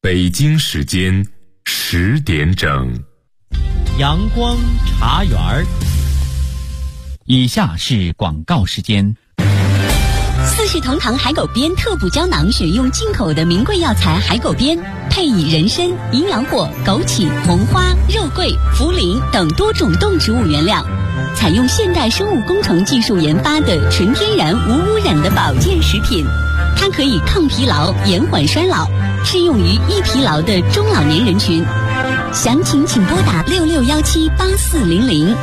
北京时间10点整。 阳光茶园儿。以下是广告时间。 四世同堂海狗鞭特补胶囊，选用进口的名贵药材海狗鞭，配以人参、营养果、枸杞、红花、肉桂、茯苓等多种动植物原料，采用现代生物工程技术研发的纯天然无污染的保健食品。它可以抗疲劳、延缓衰老，适用于易疲劳的中老年人群。详情请拨打66178400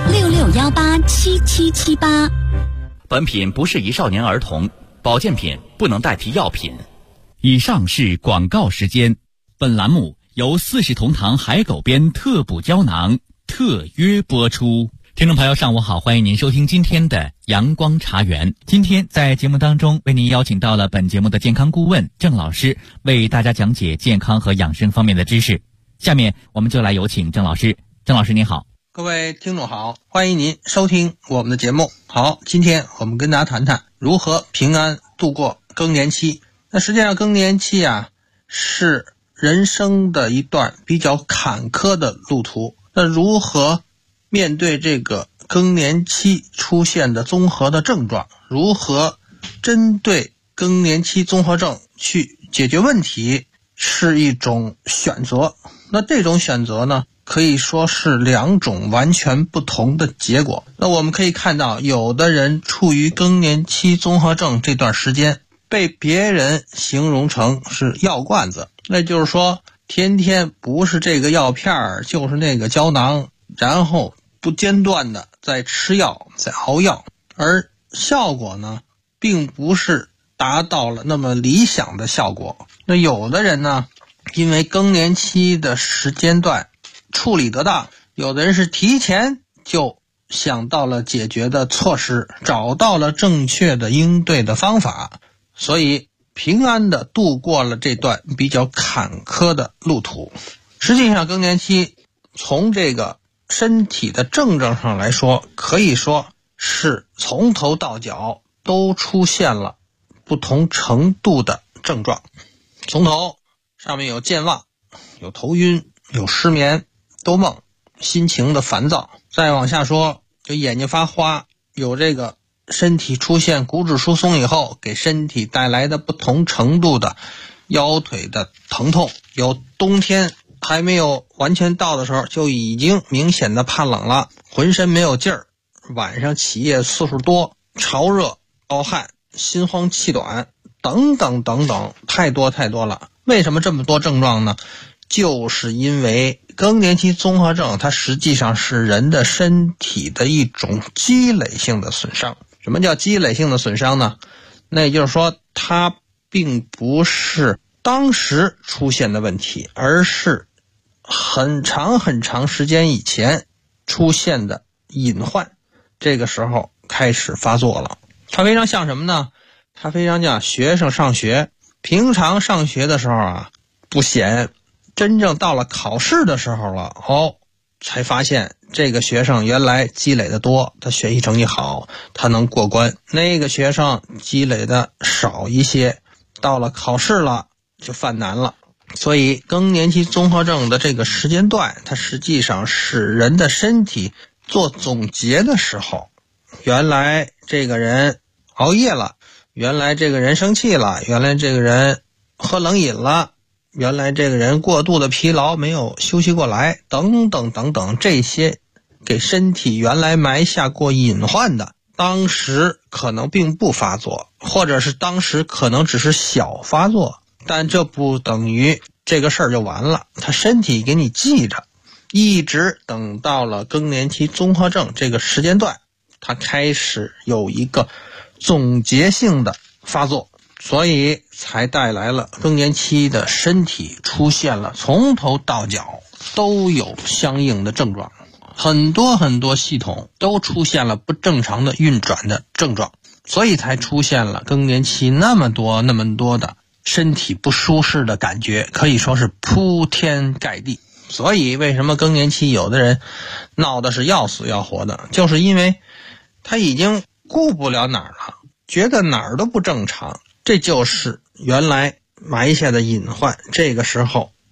66187778。 本品不适宜少年儿童，保健品不能代替药品。 以上是广告时间。本栏目由四世同堂海狗鞭特补胶囊特约播出。听众朋友上午好，欢迎您收听今天的阳光茶园。今天在节目当中为您邀请到了本节目的健康顾问郑老师，为大家讲解健康和养生方面的知识。下面我们就来有请郑老师。郑老师您好。 各位听众好，欢迎您收听我们的节目。好，今天我们跟大家谈谈如何平安度过更年期。那实际上更年期是人生的一段比较坎坷的路途。那如何面对这个更年期出现的综合的症状，如何针对更年期综合症去解决问题，是一种选择。那这种选择呢，可以说是两种完全不同的结果。那我们可以看到，有的人处于更年期综合症这段时间，被别人形容成是药罐子，那就是说天天不是这个药片就是那个胶囊，然后不间断的在吃药在熬药，而效果呢并不是达到了那么理想的效果。那有的人呢，因为更年期的时间段处理得当，有的人是提前就想到了解决的措施，找到了正确的应对的方法，所以平安的度过了这段比较坎坷的路途。实际上更年期从这个身体的症状上来说，可以说是从头到脚都出现了不同程度的症状。从头上面有健忘，有头晕，有失眠、多梦，心情的烦躁。再往下说，就眼睛发花，有这个身体出现骨质疏松以后给身体带来的不同程度的腰腿的疼痛，有冬天还没有完全到的时候就已经明显的怕冷了，浑身没有劲儿，晚上起夜次数多，潮热、盗汗、心慌气短等等等等，太多了。为什么这么多症状呢？就是因为更年期综合症它实际上是人的身体的一种积累性的损伤。什么叫积累性的损伤呢？那也就是说它并不是当时出现的问题，而是很长时间以前出现的隐患，这个时候开始发作了。它非常像什么呢？它非常像学生上学，平常上学的时候不闲，真正到了考试的时候了才发现这个学生原来积累的多，他学习成绩好，他能过关，那个学生积累的少一些，到了考试了就犯难了。所以更年期综合症的这个时间段，它实际上是人的身体做总结的时候，原来这个人熬夜了，原来这个人生气了，原来这个人喝冷饮了，原来这个人过度的疲劳没有休息过来，等等等等，这些给身体原来埋下过隐患的，当时可能并不发作，或者是当时可能只是小发作，但这不等于这个事儿就完了，他身体给你记着，一直等到了更年期综合症这个时间段，他开始有一个总结性的发作，所以才带来了更年期的身体出现了从头到脚都有相应的症状，很多系统都出现了不正常的运转的症状，所以才出现了更年期那么多的身体不舒适的感觉，可以说是铺天盖地。所以为什么更年期有的人闹的是要死要活的，就是因为他已经顾不了哪儿了，觉得哪儿都不正常，这就是原来埋下的隐患，这个时候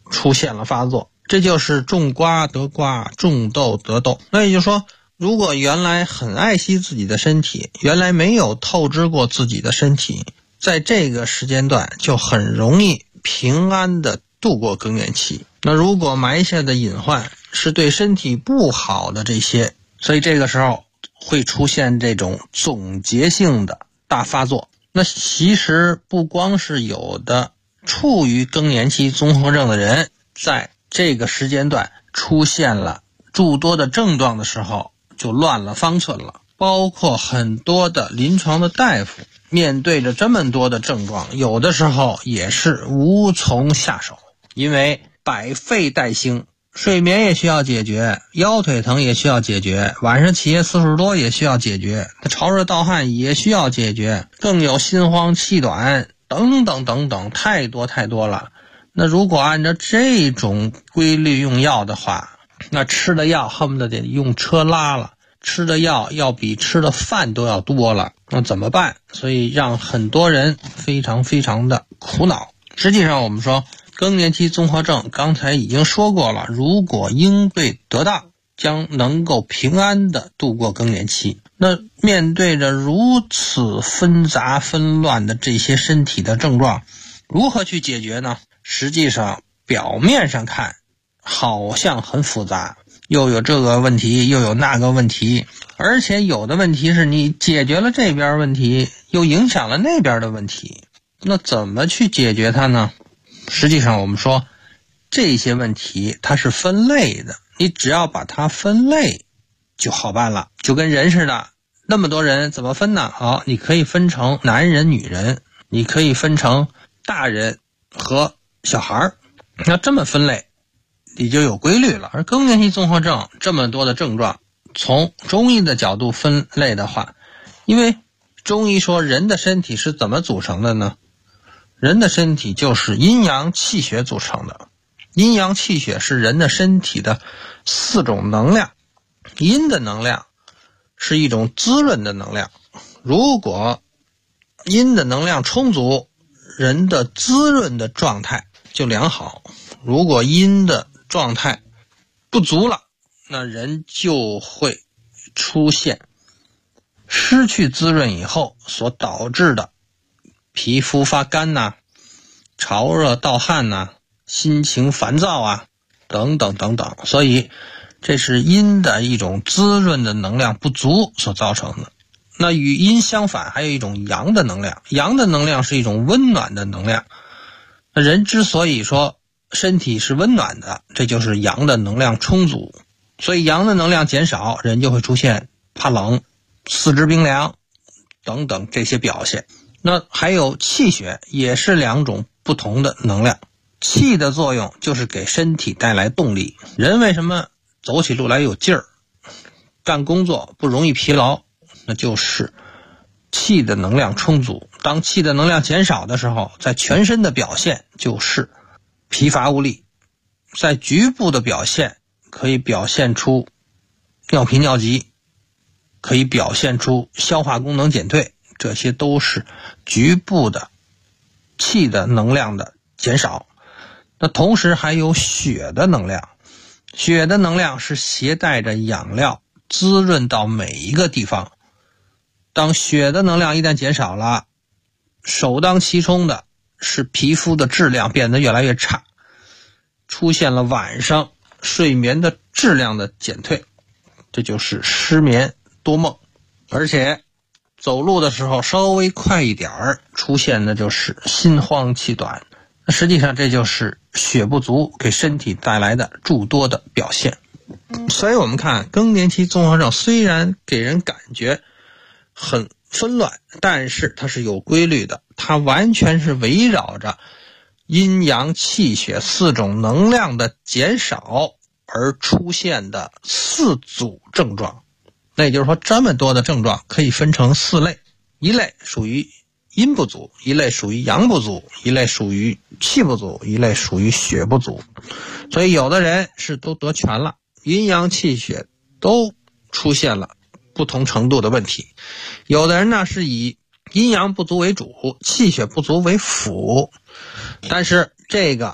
出现了发作，这就是种瓜得瓜，种豆得豆。那也就是说，如果原来很爱惜自己的身体，原来没有透支过自己的身体，在这个时间段就很容易平安的度过更年期。那如果埋下的隐患是对身体不好的这些，所以这个时候会出现这种总结性的大发作。那其实不光是有的处于更年期综合症的人，在这个时间段出现了诸多的症状的时候，就乱了方寸了。包括很多的临床的大夫面对着这么多的症状，有的时候也是无从下手，因为百废待兴，睡眠也需要解决，腰腿疼也需要解决，晚上起夜次数多也需要解决，潮热盗汗也需要解决，更有心慌气短等等等等，太多太多了。那如果按照这种规律用药的话，那吃的药恨不得得用车拉了，吃的药要比吃的饭都要多了，那怎么办？所以让很多人非常非常的苦恼。实际上我们说更年期综合症刚才已经说过了，如果应对得当，将能够平安的度过更年期。那面对着如此纷杂纷乱的这些身体的症状，如何去解决呢？实际上表面上看好像很复杂，又有这个问题又有那个问题，而且有的问题是你解决了这边问题，又影响了那边的问题。那怎么去解决它呢？实际上我们说这些问题它是分类的，你只要把它分类就好办了。就跟人似的，那么多人怎么分呢？好，你可以分成男人女人，你可以分成大人和小孩，那这么分类你就有规律了。而更年期综合症这么多的症状，从中医的角度分类的话，因为中医说人的身体是怎么组成的呢？人的身体就是阴阳气血组成的，阴阳气血是人的身体的4种能量。阴的能量是一种滋润的能量，如果阴的能量充足，人的滋润的状态就良好；如果阴的状态不足了，那人就会出现失去滋润以后所导致的皮肤发干呐、潮热盗汗呐、心情烦躁啊等等等等。所以这是阴的一种滋润的能量不足所造成的。那与阴相反，还有一种阳的能量，阳的能量是一种温暖的能量。那人之所以说身体是温暖的，这就是阳的能量充足。所以阳的能量减少，人就会出现怕冷、四肢冰凉等等这些表现。那还有气血，也是2种不同的能量。气的作用就是给身体带来动力，人为什么走起路来有劲儿，干工作不容易疲劳，那就是气的能量充足。当气的能量减少的时候，在全身的表现就是疲乏无力，在局部的表现可以表现出尿频尿急，可以表现出消化功能减退，这些都是局部的气的能量的减少。那同时还有血的能量，血的能量是携带着养料滋润到每一个地方。当血的能量一旦减少了，首当其冲的是皮肤的质量变得越来越差，出现了晚上睡眠的质量的减退，这就是失眠多梦。而且走路的时候稍微快一点儿，出现的就是心慌气短。实际上这就是血不足给身体带来的诸多的表现。所以我们看更年期综合症虽然给人感觉很纷乱，但是它是有规律的，它完全是围绕着阴阳气血4种能量的减少而出现的4组症状。那也就是说，这么多的症状可以分成4类，一类属于阴不足，一类属于阳不足，一类属于气不足，一类属于血不足。所以有的人是都得全了，阴阳气血都出现了不同程度的问题。有的人呢是以阴阳不足为主，气血不足为辅，但是这个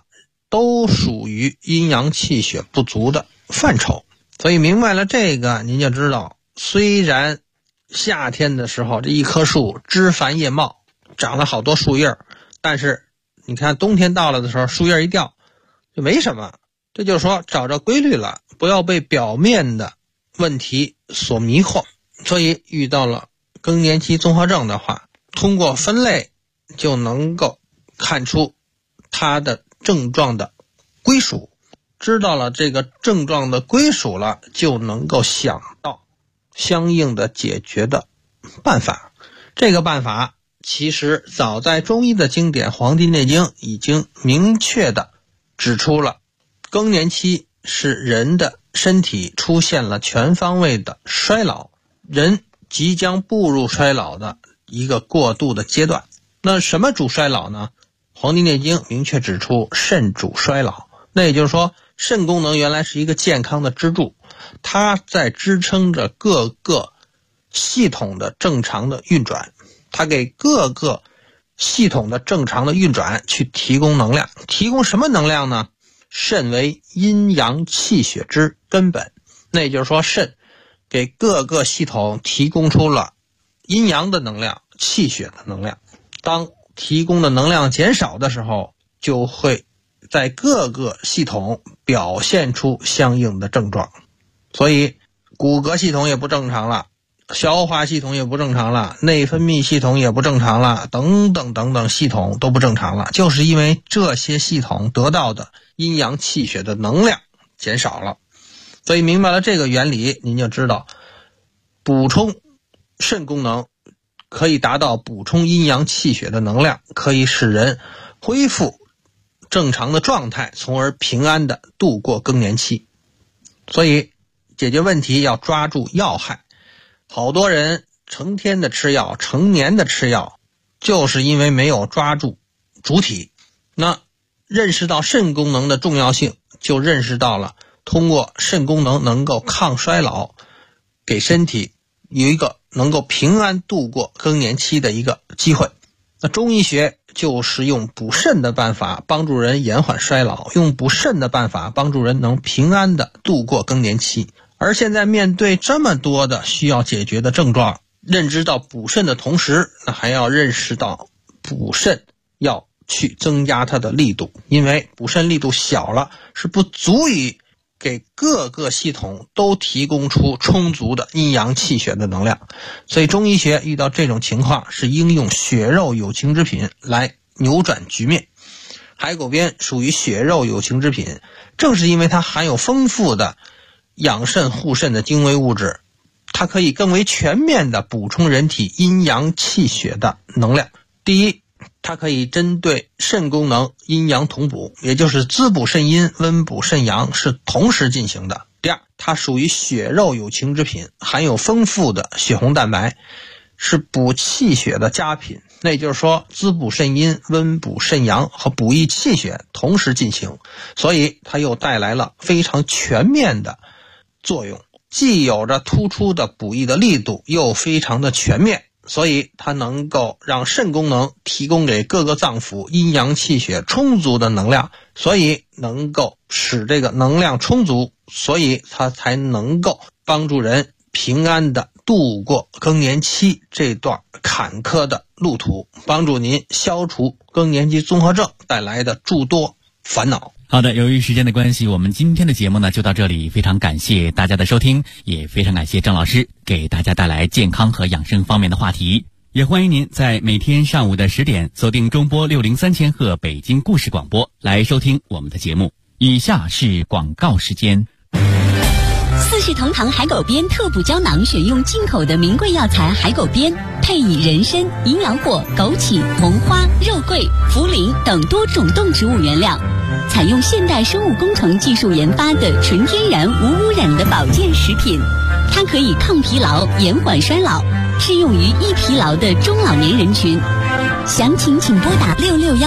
都属于阴阳气血不足的范畴。所以明白了这个，您就知道，虽然夏天的时候这一棵树枝繁叶茂，长了好多树叶，但是你看冬天到了的时候，树叶一掉就没什么。这就是说找着规律了，不要被表面的问题所迷惑。所以遇到了更年期综合症的话，通过分类就能够看出它的症状的归属，知道了这个症状的归属了，就能够想到相应的解决的办法。这个办法其实早在中医的经典《黄帝内经》已经明确的指出了，更年期是人的身体出现了全方位的衰老，人即将步入衰老的一个过渡的阶段。那什么主衰老呢？《黄帝内经》明确指出肾主衰老，那也就是说肾功能原来是一个健康的支柱，它在支撑着各个系统的正常的运转，它给各个系统的正常的运转去提供能量。提供什么能量呢？肾为阴阳气血之根本，那也就是说肾给各个系统提供出了阴阳的能量、气血的能量。当提供的能量减少的时候，就会在各个系统表现出相应的症状。所以骨骼系统也不正常了，消化系统也不正常了，内分泌系统也不正常了，等等等等系统都不正常了，就是因为这些系统得到的阴阳气血的能量减少了。所以明白了这个原理，您就知道补充肾功能可以达到补充阴阳气血的能量，可以使人恢复正常的状态，从而平安的度过更年期。所以解决问题要抓住要害。好多人成天的吃药，成年的吃药，就是因为没有抓住主体。那认识到肾功能的重要性，就认识到了通过肾功能能够抗衰老，给身体有一个能够平安度过更年期的一个机会。那中医学就是用补肾的办法帮助人延缓衰老，用补肾的办法帮助人能平安的度过更年期。而现在面对这么多的需要解决的症状，认知到补肾的同时，那还要认识到补肾要去增加它的力度，因为补肾力度小了是不足以给各个系统都提供出充足的阴阳气血的能量。所以中医学遇到这种情况是应用血肉有情之品来扭转局面。海狗鞭属于血肉有情之品，正是因为它含有丰富的养肾护肾的精微物质，它可以更为全面地补充人体阴阳气血的能量。第一，它可以针对肾功能阴阳同补，也就是滋补肾阴、温补肾阳是同时进行的。第二，它属于血肉有情之品，含有丰富的血红蛋白，是补气血的佳品。那也就是说，滋补肾阴、温补肾阳和补益气血同时进行，所以它又带来了非常全面的作用，既有着突出的补益的力度，又非常的全面，所以它能够让肾功能提供给各个脏腑阴阳气血充足的能量，所以能够使这个能量充足，所以它才能够帮助人平安的度过更年期这段坎坷的路途，帮助您消除更年期综合症带来的诸多烦恼。 好的，由于时间的关系，我们今天的节目呢就到这里，非常感谢大家的收听，也非常感谢郑老师给大家带来健康和养生方面的话题。也欢迎您在每天上午的10点锁定中波603千赫北京故事广播来收听我们的节目。以下是广告时间。 四世同堂海狗鞭特补胶囊选用进口的名贵药材海狗鞭，配以人参、银耳果、枸杞、红花、肉桂、茯苓等多种动植物原料，采用现代生物工程技术研发的纯天然无污染的保健食品。它可以抗疲劳、延缓衰老，适用于易疲劳的中老年人群。详情请拨打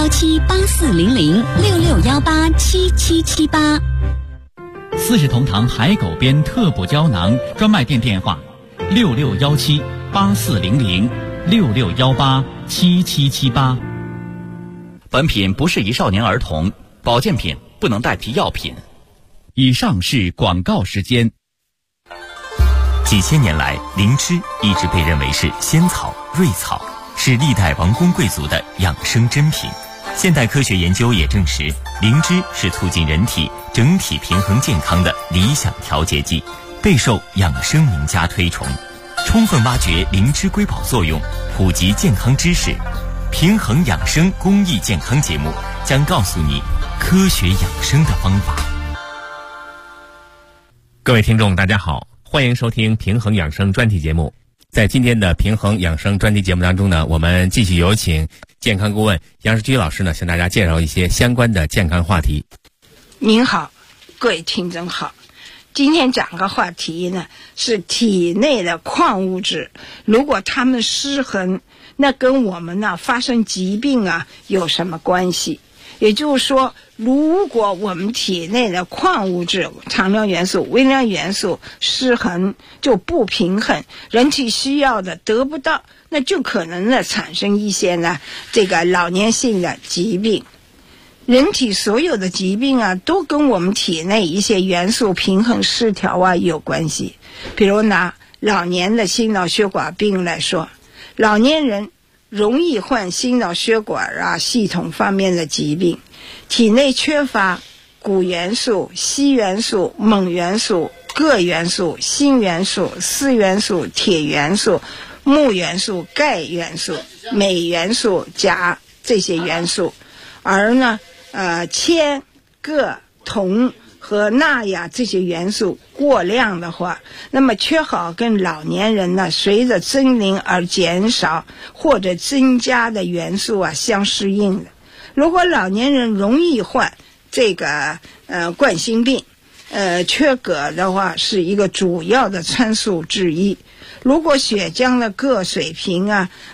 66178400 66187778。 四世同堂海狗鞭特补胶囊专卖店电话66178400 66187778。 本品不适宜少年儿童，保健品不能代替药品。 以上是广告时间。 几千年来，灵芝一直被认为是仙草、瑞草，是历代王公贵族的养生珍品。现代科学研究也证实，灵芝是促进人体整体平衡健康的理想调节剂，备受养生名家推崇。充分挖掘灵芝瑰宝作用，普及健康知识，平衡养生公益健康节目将告诉你科学养生的方法。 各位听众大家好，欢迎收听平衡养生专题节目。在今天的平衡养生专题节目当中呢，我们继续有请健康顾问杨世居老师呢，向大家介绍一些相关的健康话题。 您好，各位听众好。今天讲个话题呢，是体内的矿物质，如果它们失衡，那跟我们呢发生疾病啊有什么关系？也就是说，如果我们体内的矿物质、常量元素、微量元素失衡，就不平衡，人体需要的得不到，那就可能呢产生一些呢这个老年性的疾病。人体所有的疾病啊，都跟我们体内一些元素平衡失调啊有关系。比如拿老年的心脑血管病来说，老年人容易患心脑血管啊系统方面的疾病，体内缺乏钴元素、硒元素、锰元素、铬元素、锌元素、锶元素、铁元素、钼元素、钙元素、镁元素、钾这些元素。而呢铅、铬、铜和钠呀这些元素过量的话，那么缺好跟老年人呢随着增龄而减少或者增加的元素啊相适应的。如果老年人容易患这个冠心病，缺铬的话是一个主要的参数之一。如果血浆的铬水平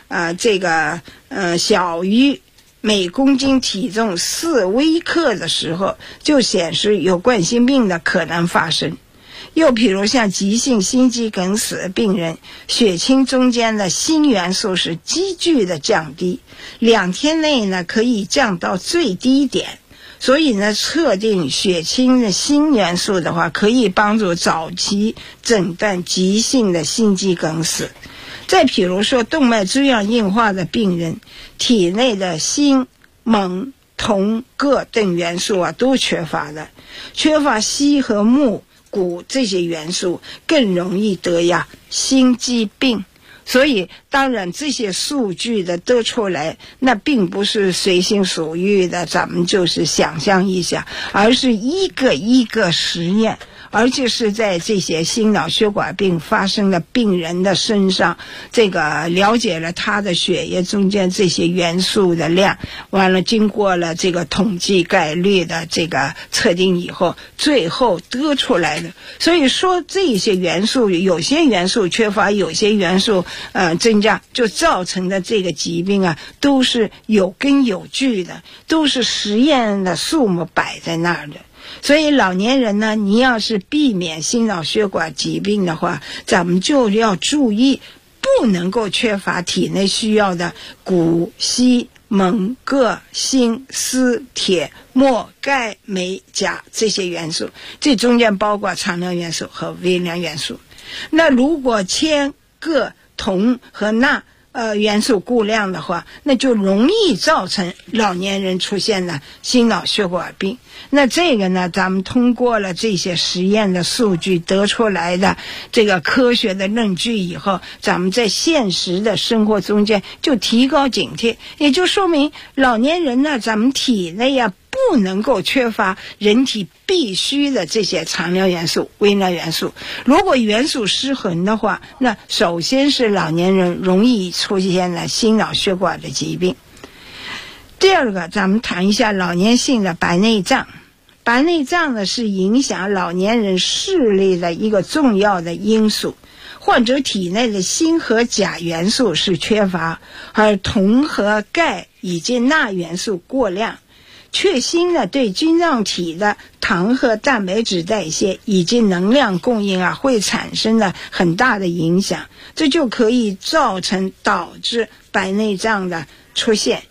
小于每公斤体重4微克的时候，就显示有冠心病的可能发生。又比如像急性心肌梗死的病人，血清中间的锌元素是急剧的降低，2天内呢可以降到最低点。所以呢，测定血清的锌元素的话，可以帮助早期诊断急性的心肌梗死。再比如说动脉粥样硬化的病人，体内的锌、锰、铜、铬等元素啊都缺乏了，缺乏硒和钼、钴这些元素，更容易得心肌病。所以当然这些数据的得出来，那并不是随心所欲的，咱们就是想象一下，而是一个一个实验，而且是在这些心脑血管病发生的病人的身上，这个了解了他的血液中间这些元素的量，完了经过了这个统计概率的这个测定以后，最后得出来的。所以说这些元素，有些元素缺乏，有些元素增加，就造成的这个疾病啊，都是有根有据的，都是实验的数目摆在那儿的。所以老年人呢，你要是避免心脑血管疾病的话，咱们就要注意，不能够缺乏体内需要的钴、硒、锰、铬、锌、锶、铁、镧、钙、镁、钾这些元素，这中间包括常量元素和微量元素。那如果铅、铬、铜和钠元素过量的话，那就容易造成老年人出现了心脑血管病。那这个呢，咱们通过了这些实验的数据得出来的这个科学的论据以后，咱们在现实的生活中间就提高警惕，也就说明老年人呢，咱们体内不能够缺乏人体必须的这些常量元素、微量元素。如果元素失衡的话，那首先是老年人容易出现了心脑血管的疾病。第二个，咱们谈一下老年性的白内障。白内障呢，是影响老年人视力的一个重要的因素。患者体内的锌和钾元素是缺乏，而铜和钙以及钠元素过量。缺锌呢，对晶状体的糖和蛋白质代谢以及能量供应会产生了很大的影响，这就可以导致白内障的出现。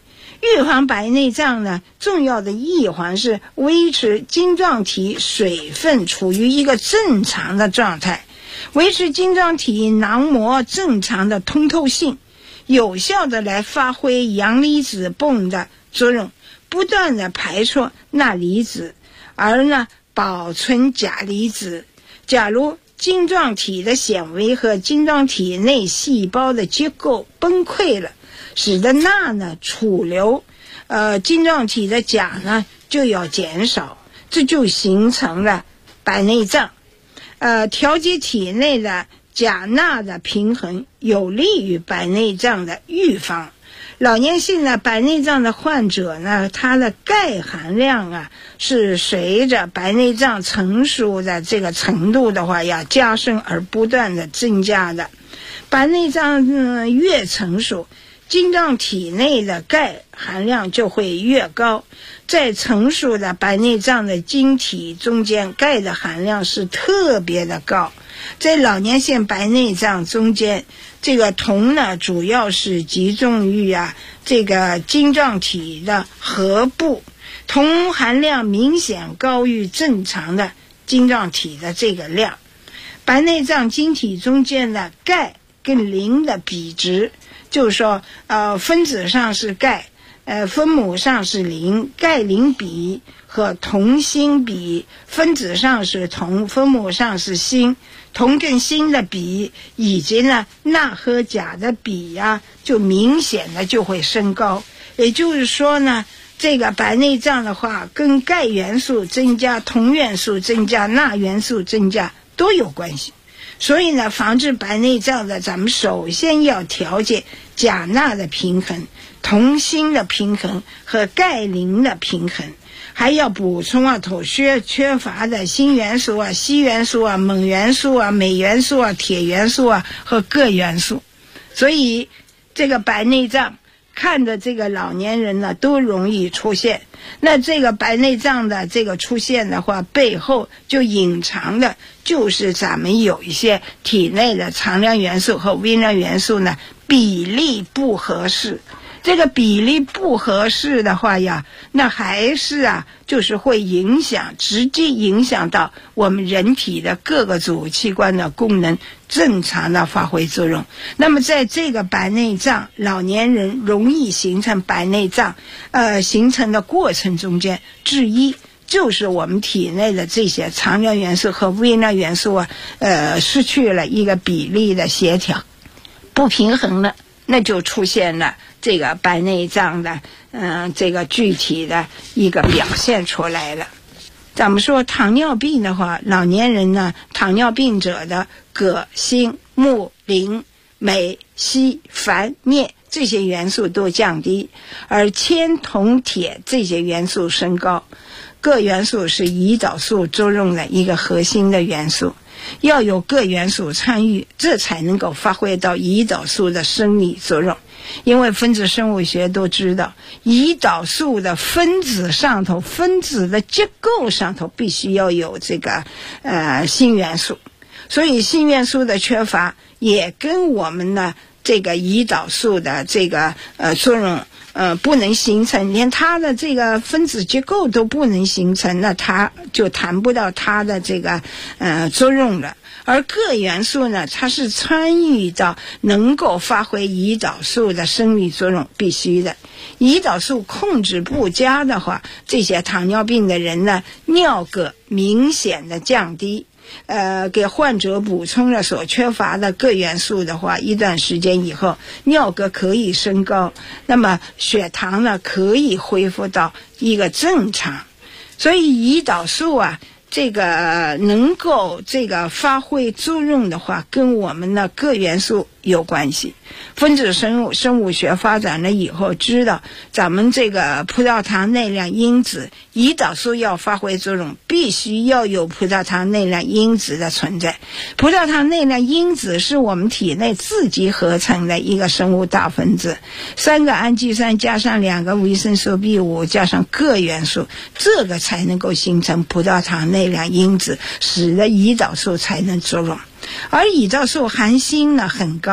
预防白内障呢，重要的一环是维持晶状体水分处于一个正常的状态，维持晶状体囊膜正常的通透性，有效的来发挥阳离子泵的作用，不断的排出钠离子，而呢保存钾离子。假如晶状体的纤维和晶状体内细胞的结构崩溃了，使得钠呢储留，晶状体的钾呢就要减少，这就形成了白内障。调节体内的钾钠的平衡，有利于白内障的预防。老年性的白内障的患者呢，他的钙含量啊是随着白内障成熟的这个程度的话要加深而不断的增加的。白内障越成熟，晶状体内的钙含量就会越高。在成熟的白内障的晶体中间，钙的含量是特别的高。在老年性白内障中间，这个铜呢主要是集中于这个晶状体的核部，铜含量明显高于正常的晶状体的这个量。白内障晶体中间的钙跟磷的比值，就是说分子上是钙，分母上是磷，钙磷比和铜锌比，分子上是铜，分母上是锌，铜跟锌的比以及呢钠和钾的比就明显的就会升高。也就是说呢，这个白内障的话跟钙元素增加、铜元素增加、钠元素增加都有关系。所以呢，防治白内障的，咱们首先要调节钾钠的平衡、铜锌的平衡和钙磷的平衡，还要补充头缺乏的锌元素硒元素锰元素镁元素铁元素和铬元素。所以这个白内障看着这个老年人呢都容易出现。那这个白内障的这个出现的话，背后就隐藏的就是咱们有一些体内的常量元素和微量元素呢比例不合适。这个比例不合适的话那还是就是会直接影响到我们人体的各个组器官的功能正常的发挥作用。那么在这个白内障，老年人容易形成白内障形成的过程中间之一，就是我们体内的这些常量元素和微量元素失去了一个比例的协调，不平衡了，那就出现了这个白内障的这个具体的一个表现出来了。咱们说糖尿病的话，老年人呢，糖尿病者的铬、锌、钼、磷、镁、硒、钒、镍这些元素都降低，而铅、铜、铁这些元素升高。铬元素是胰岛素作用的一个核心的元素，要有铬元素参与，这才能够发挥到胰岛素的生理作用。因为分子生物学都知道，胰岛素的分子上头，分子的结构上头必须要有这个锌元素，所以锌元素的缺乏也跟我们呢这个胰岛素的这个作用不能形成，连它的这个分子结构都不能形成，那它就谈不到它的这个作用了。而铬元素呢，它是参与到能够发挥胰岛素的生理作用，必须的。胰岛素控制不佳的话，这些糖尿病的人呢，尿铬明显的降低。给患者补充了所缺乏的铬元素的话，一段时间以后，尿铬可以升高，那么血糖呢可以恢复到一个正常。所以胰岛素这个能够这个发挥作用的话，跟我们的铬元素有关系。分子生物学发展了以后，知道咱们这个葡萄糖耐量因子，胰岛素要发挥作用，必须要有葡萄糖耐量因子的存在。葡萄糖耐量因子是我们体内自己合成的一个生物大分子，3个氨基酸加上2个维生素 B5 加上铬元素，这个才能够形成葡萄糖耐量因子，使得胰岛素才能作用。而胰岛素含锌呢很高，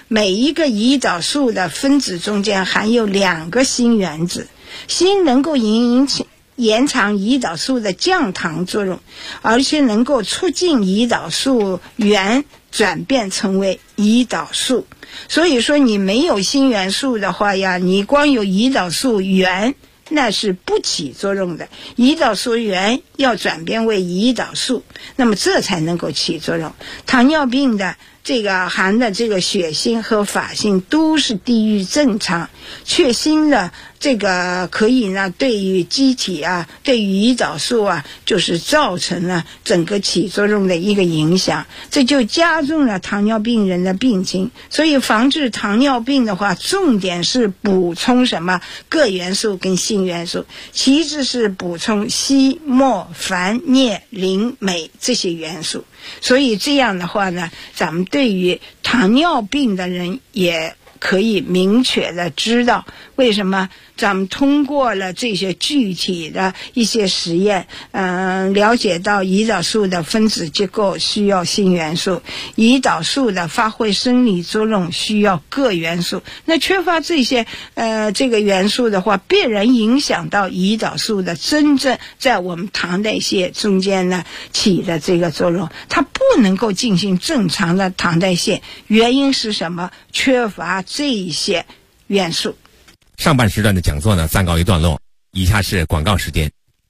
每一个胰岛素的分子中间含有2个锌原子，锌能够延长胰岛素的降糖作用，而且能够促进胰岛素原转变成为胰岛素。所以说你没有锌元素的话呀，你光有胰岛素原那是不起作用的，胰岛素原要转变为胰岛素，那么这才能够起作用。糖尿病的这个含的这个血锌和法锌都是低于正常，缺锌的这个可以呢对于机体啊，对于胰岛素啊，就是造成了整个起作用的一个影响，这就加重了糖尿病人的病情。所以防治糖尿病的话，重点是补充什么？铬元素跟锌元素，其次是补充硒、锆、钒、镍、磷、镁这些元素。所以这样的话呢，咱们对于糖尿病的人也可以明确的知道为什么咱们通过了这些具体的一些实验，了解到胰岛素的分子结构需要锌元素，胰岛素的发挥生理作用需要铬元素。那缺乏这些这个元素的话，必然影响到胰岛素的真正在我们糖代谢中间呢起的这个作用，它不能够进行正常的糖代谢。原因是什么？缺乏这些元素。 上半时段的讲座呢暂告一段落，以下是广告时间。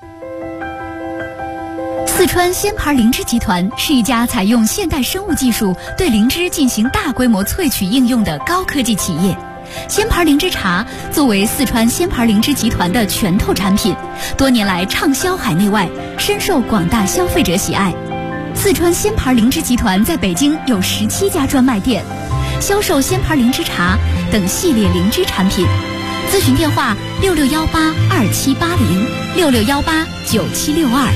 四川鲜牌灵芝集团是一家采用现代生物技术对灵芝进行大规模萃取应用的高科技企业。鲜牌灵芝茶作为四川鲜牌灵芝集团的拳头产品，多年来畅销海内外，深受广大消费者喜爱。四川鲜牌灵芝集团在北京有17家专卖店，销售鲜牌灵芝茶等系列灵芝产品。咨询电话66182780，66189762。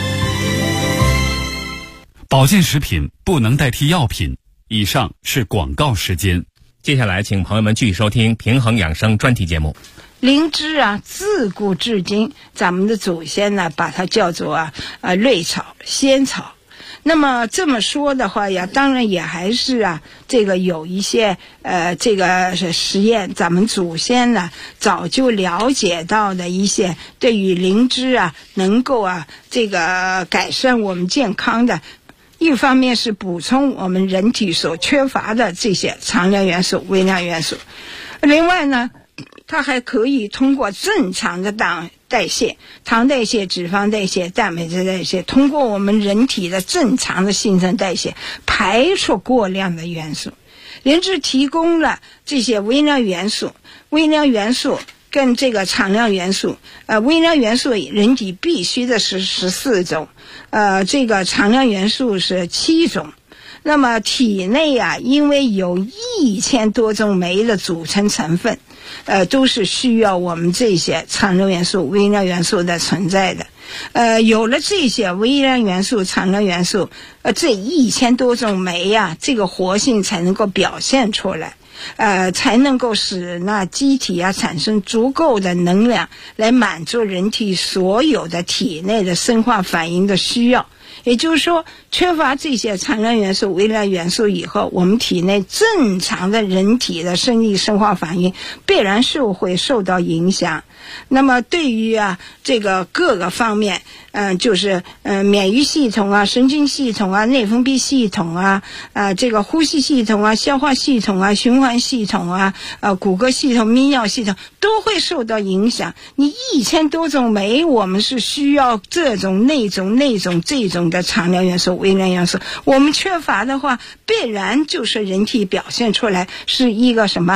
保健食品不能代替药品。以上是广告时间。 接下来请朋友们继续收听平衡养生专题节目。 灵芝啊，自古至今咱们的祖先呢把它叫做瑞草、仙草。那么这么说的话呀，当然也还是这个有一些这个实验，咱们祖先呢早就了解到的一些对于灵芝能够这个改善我们健康的，一方面是补充我们人体所缺乏的这些常量元素、微量元素，另外呢它还可以通过正常的代谢，糖代谢、脂肪代谢、蛋白质代谢，通过我们人体的正常的新陈代谢排出过量的元素。灵芝提供了这些微量元素，微量元素跟这个常量元素，微量元素人体必须的是14种，这个常量元素是7种。那么体内因为有1000多种酶的组成成分，都是需要我们这些常量元素、微量元素的存在的。有了这些微量元素、常量元素，这1000多种酶这个活性才能够表现出来，才能够使那机体产生足够的能量来满足人体所有的体内的生化反应的需要。也就是说，缺乏这些常量元素、微量元素以后，我们体内正常的人体的生理生化反应必然是会受到影响。那么对于这个各个方面，就是免疫系统神经系统内分泌系统这个呼吸系统消化系统循环系统骨骼系统、泌尿系统都会受到影响。你1000多种酶，我们是需要这种那种这种的常量元素、微量元素，我们缺乏的话，必然就是人体表现出来是一个什么